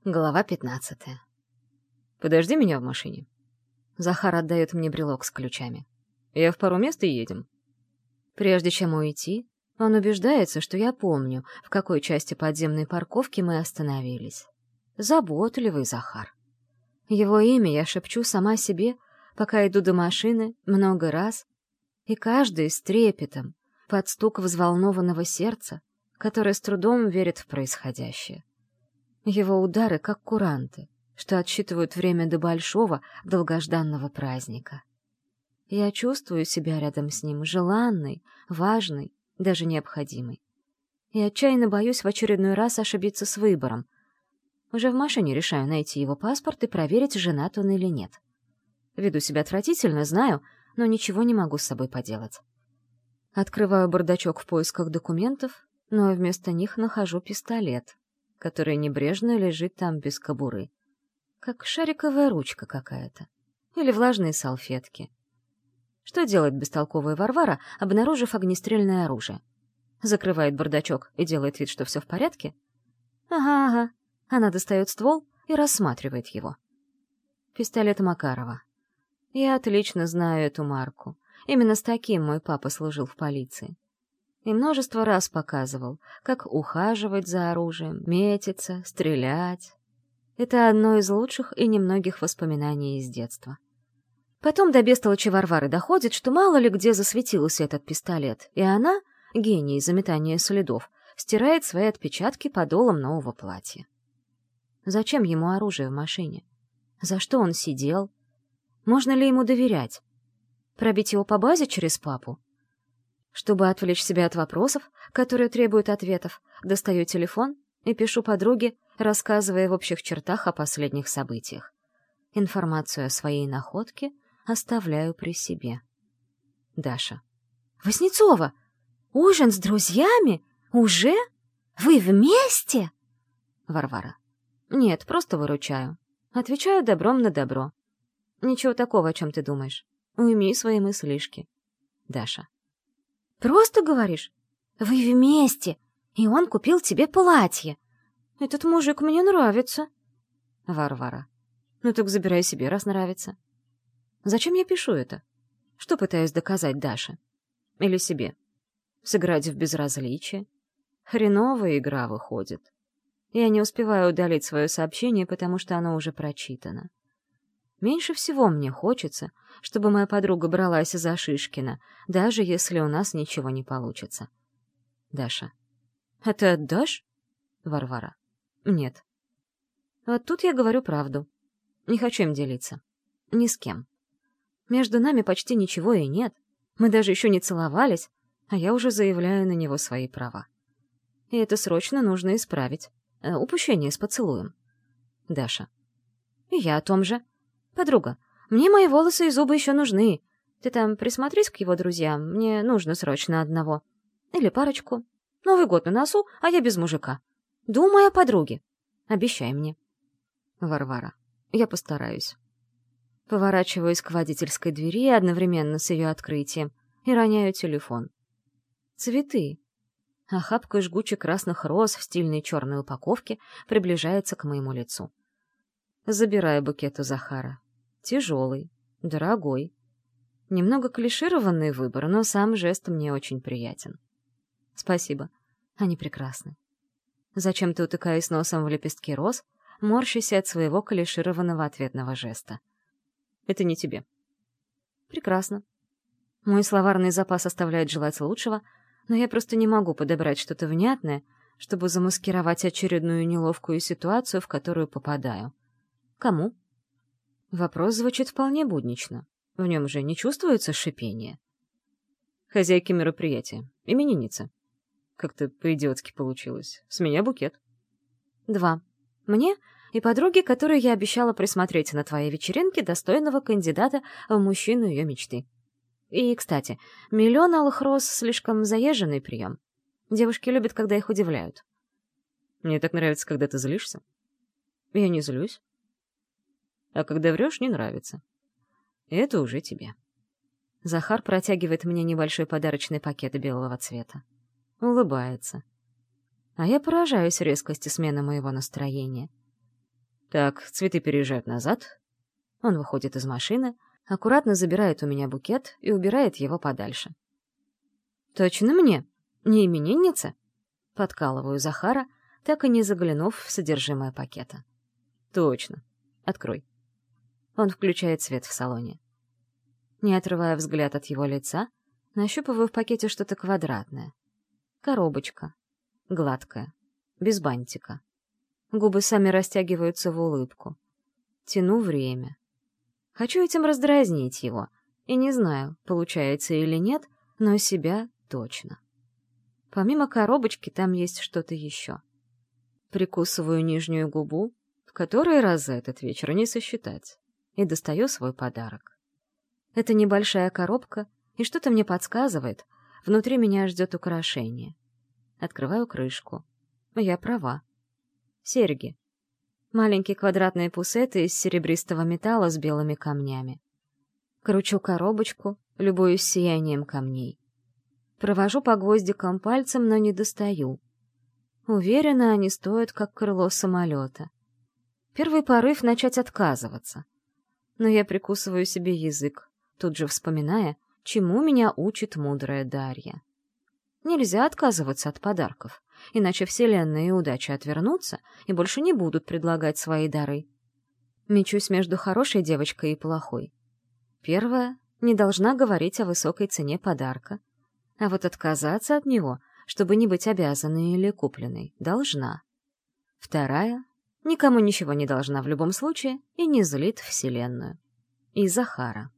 Глава 15. Подожди меня в машине. Захар отдает мне брелок с ключами. Я в пару мест и едем. Прежде чем уйти, он убеждается, что я помню, в какой части подземной парковки мы остановились. Заботливый Захар. Его имя я шепчу сама себе, пока иду до машины, много раз, и каждый с трепетом, под стук взволнованного сердца, которое с трудом верит в происходящее. Его удары как куранты, что отсчитывают время до большого, долгожданного праздника. Я чувствую себя рядом с ним желанной, важной, даже необходимой. И отчаянно боюсь в очередной раз ошибиться с выбором. Уже в машине решаю найти его паспорт и проверить, женат он или нет. Веду себя отвратительно, знаю, но ничего не могу с собой поделать. Открываю бардачок в поисках документов, но вместо них нахожу пистолет, который небрежно лежит там без кобуры. Как шариковая ручка какая-то. Или влажные салфетки. Что делает бестолковая Варвара, обнаружив огнестрельное оружие? Закрывает бардачок и делает вид, что все в порядке? Ага. Она достает ствол и рассматривает его. Пистолет Макарова. Я отлично знаю эту марку. Именно с таким мой папа служил в полиции. И множество раз показывал, как ухаживать за оружием, метиться, стрелять. Это одно из лучших и немногих воспоминаний из детства. Потом до бестолочи Варвары доходит, что мало ли где засветился этот пистолет, и она, гений заметания следов, стирает свои отпечатки подолом нового платья. Зачем ему оружие в машине? За что он сидел? Можно ли ему доверять? Пробить его по базе через папу? Чтобы отвлечь себя от вопросов, которые требуют ответов, достаю телефон и пишу подруге, рассказывая в общих чертах о последних событиях. Информацию о своей находке оставляю при себе. Даша. «Васнецова! Ужин с друзьями? Уже? Вы вместе?» Варвара. «Нет, просто выручаю. Отвечаю добром на добро. Ничего такого, о чем ты думаешь. Уйми свои мыслишки». Даша. «Просто говоришь? Вы вместе, и он купил тебе платье. Этот мужик мне нравится». Варвара. «Ну так забирай себе, раз нравится». Зачем я пишу это? Что пытаюсь доказать Даше? Или себе? Сыграть в безразличие? Хреновая игра выходит. Я не успеваю удалить свое сообщение, потому что оно уже прочитано. Меньше всего мне хочется, чтобы моя подруга бралась за Шишкина, даже если у нас ничего не получится. Даша. «А ты отдашь?» Варвара. «Нет». Вот тут я говорю правду. Не хочу им делиться. Ни с кем. Между нами почти ничего и нет. Мы даже еще не целовались, а я уже заявляю на него свои права. И это срочно нужно исправить. Упущение с поцелуем. Даша. И я о том же. Подруга, мне мои волосы и зубы еще нужны. Ты там присмотрись к его друзьям, мне нужно срочно одного. Или парочку. Новый год на носу, а я без мужика. Думай о подруге. Обещай мне. Варвара. Я постараюсь. Поворачиваюсь к водительской двери одновременно с ее открытием и роняю телефон. Цветы. Охапка жгучих красных роз в стильной черной упаковке приближается к моему лицу. Забираю букет у Захара. Тяжелый, дорогой. Немного клишированный выбор, но сам жест мне очень приятен. Спасибо. Они прекрасны. Зачем-то утыкаюсь носом в лепестки роз, морщась от своего клишированного ответного жеста. Это не тебе. Прекрасно. Мой словарный запас оставляет желать лучшего, но я просто не могу подобрать что-то внятное, чтобы замаскировать очередную неловкую ситуацию, в которую попадаю. Кому? Вопрос звучит вполне буднично. В нем же не чувствуется шипение. Хозяйки мероприятия. Именинница. Как-то по-идиотски получилось. С меня букет. 2. Мне и подруге, которой я обещала присмотреть на твоей вечеринке достойного кандидата в мужчину ее мечты. И, кстати, 1 000 000 алых роз — слишком заезженный прием. Девушки любят, когда их удивляют. Мне так нравится, когда ты злишься. Я не злюсь. А когда врешь, не нравится. Это уже тебе. Захар протягивает мне небольшой подарочный пакет белого цвета. Улыбается. А я поражаюсь резкости смены моего настроения. Так, цветы переезжают назад. Он выходит из машины, аккуратно забирает у меня букет и убирает его подальше. «Точно мне? Не именинница?» Подкалываю Захара, так и не заглянув в содержимое пакета. «Точно. Открой». Он включает свет в салоне. Не отрывая взгляд от его лица, нащупываю в пакете что-то квадратное. Коробочка. Гладкая. Без бантика. Губы сами растягиваются в улыбку. Тяну время. Хочу этим раздразнить его. И не знаю, получается или нет, но себя точно. Помимо коробочки там есть что-то еще. Прикусываю нижнюю губу, в который раз за этот вечер не сосчитать, и достаю свой подарок. Это небольшая коробка, и что-то мне подсказывает, внутри меня ждет украшение. Открываю крышку. Я права. Серьги. Маленькие квадратные пусеты из серебристого металла с белыми камнями. Кручу коробочку, любуюсь сиянием камней. Провожу по гвоздикам пальцем, но не достаю. Уверена, они стоят, как крыло самолета. Первый порыв — начать отказываться. Но я прикусываю себе язык, тут же вспоминая, чему меня учит мудрая Дарья. Нельзя отказываться от подарков, иначе Вселенная и удача отвернутся и больше не будут предлагать свои дары. Мечусь между хорошей девочкой и плохой. Первая не должна говорить о высокой цене подарка, а вот отказаться от него, чтобы не быть обязанной или купленной, должна. Вторая никому ничего не должна в любом случае и не злит Вселенную. И Захара.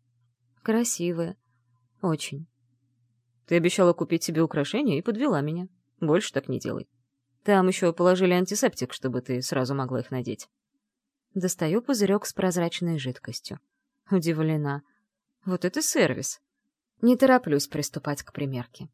Красивая. Очень. Ты обещала купить себе украшения и подвела меня. Больше так не делай. Там еще положили антисептик, чтобы ты сразу могла их надеть. Достаю пузырек с прозрачной жидкостью. Удивлена. Вот это сервис. Не тороплюсь приступать к примерке.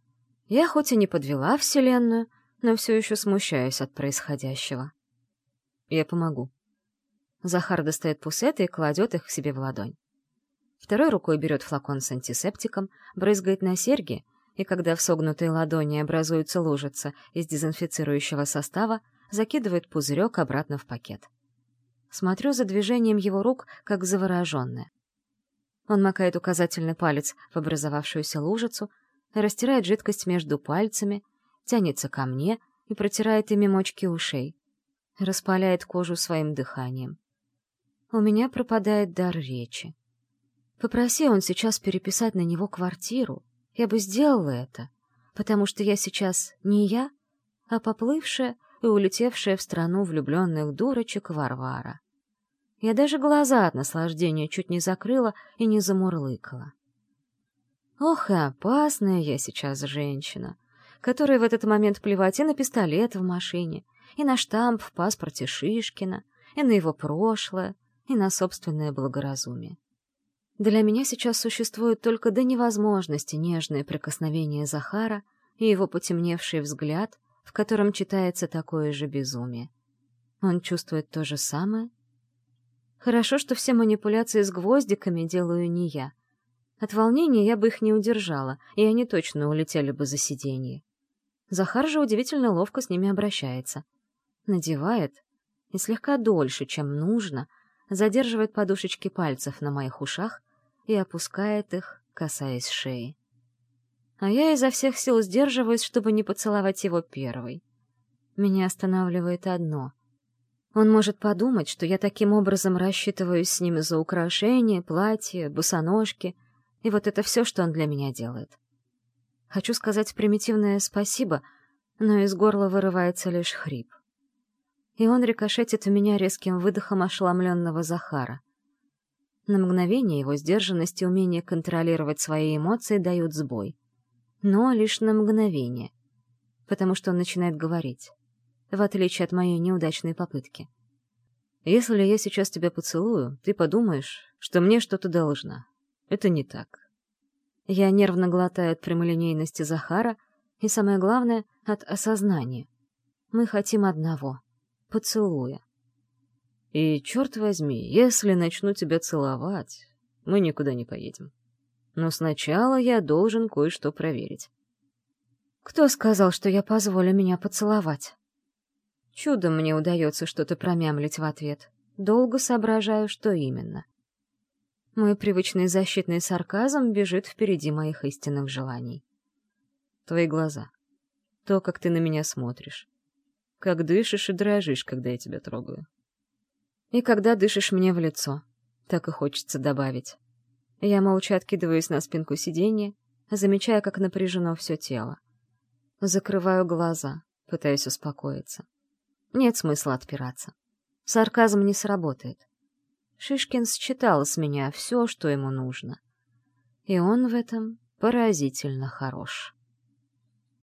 Я хоть и не подвела Вселенную, но все еще смущаюсь от происходящего. Я помогу. Захар достает пусеты и кладет их к себе в ладонь. Второй рукой берет флакон с антисептиком, брызгает на серьги, и когда в согнутой ладони образуется лужица из дезинфицирующего состава, закидывает пузырек обратно в пакет. Смотрю за движением его рук, как завороженная. Он макает указательный палец в образовавшуюся лужицу, растирает жидкость между пальцами, тянется ко мне и протирает ими мочки ушей. Распаляет кожу своим дыханием. У меня пропадает дар речи. Попроси он сейчас переписать на него квартиру, я бы сделала это, потому что я сейчас не я, а поплывшая и улетевшая в страну влюбленных дурочек Варвара. Я даже глаза от наслаждения чуть не закрыла и не замурлыкала. Ох, и опасная я сейчас женщина, которой в этот момент плевать и на пистолет в машине, и на штамп в паспорте Шишкина, и на его прошлое, и на собственное благоразумие. Для меня сейчас существует только до невозможности нежное прикосновение Захара и его потемневший взгляд, в котором читается такое же безумие. Он чувствует то же самое? Хорошо, что все манипуляции с гвоздиками делаю не я. От волнения я бы их не удержала, и они точно улетели бы за сиденье. Захар же удивительно ловко с ними обращается. Надевает, и слегка дольше, чем нужно, задерживает подушечки пальцев на моих ушах и опускает их, касаясь шеи. А я изо всех сил сдерживаюсь, чтобы не поцеловать его первой. Меня останавливает одно. Он может подумать, что я таким образом рассчитываюсь с ним за украшения, платья, босоножки, и вот это все, что он для меня делает. Хочу сказать примитивное спасибо, но из горла вырывается лишь хрип. И он рикошетит в меня резким выдохом ошеломленного Захара. На мгновение его сдержанность и умение контролировать свои эмоции дают сбой. Но лишь на мгновение, потому что он начинает говорить, в отличие от моей неудачной попытки. Если я сейчас тебя поцелую, ты подумаешь, что мне что-то должна. Это не так. Я нервно глотаю от прямолинейности Захара и, самое главное, от осознания. Мы хотим одного — поцелуя. И, черт возьми, если начну тебя целовать, мы никуда не поедем. Но сначала я должен кое-что проверить. Кто сказал, что я позволю меня поцеловать? Чудом мне удается что-то промямлить в ответ. Долго соображаю, что именно. Мой привычный защитный сарказм бежит впереди моих истинных желаний. Твои глаза. То, как ты на меня смотришь. Как дышишь и дрожишь, когда я тебя трогаю. И когда дышишь мне в лицо, так и хочется добавить. Я молча откидываюсь на спинку сиденья, замечая, как напряжено все тело. Закрываю глаза, пытаясь успокоиться. Нет смысла отпираться. Сарказм не сработает. Шишкин считал с меня все, что ему нужно. И он в этом поразительно хорош.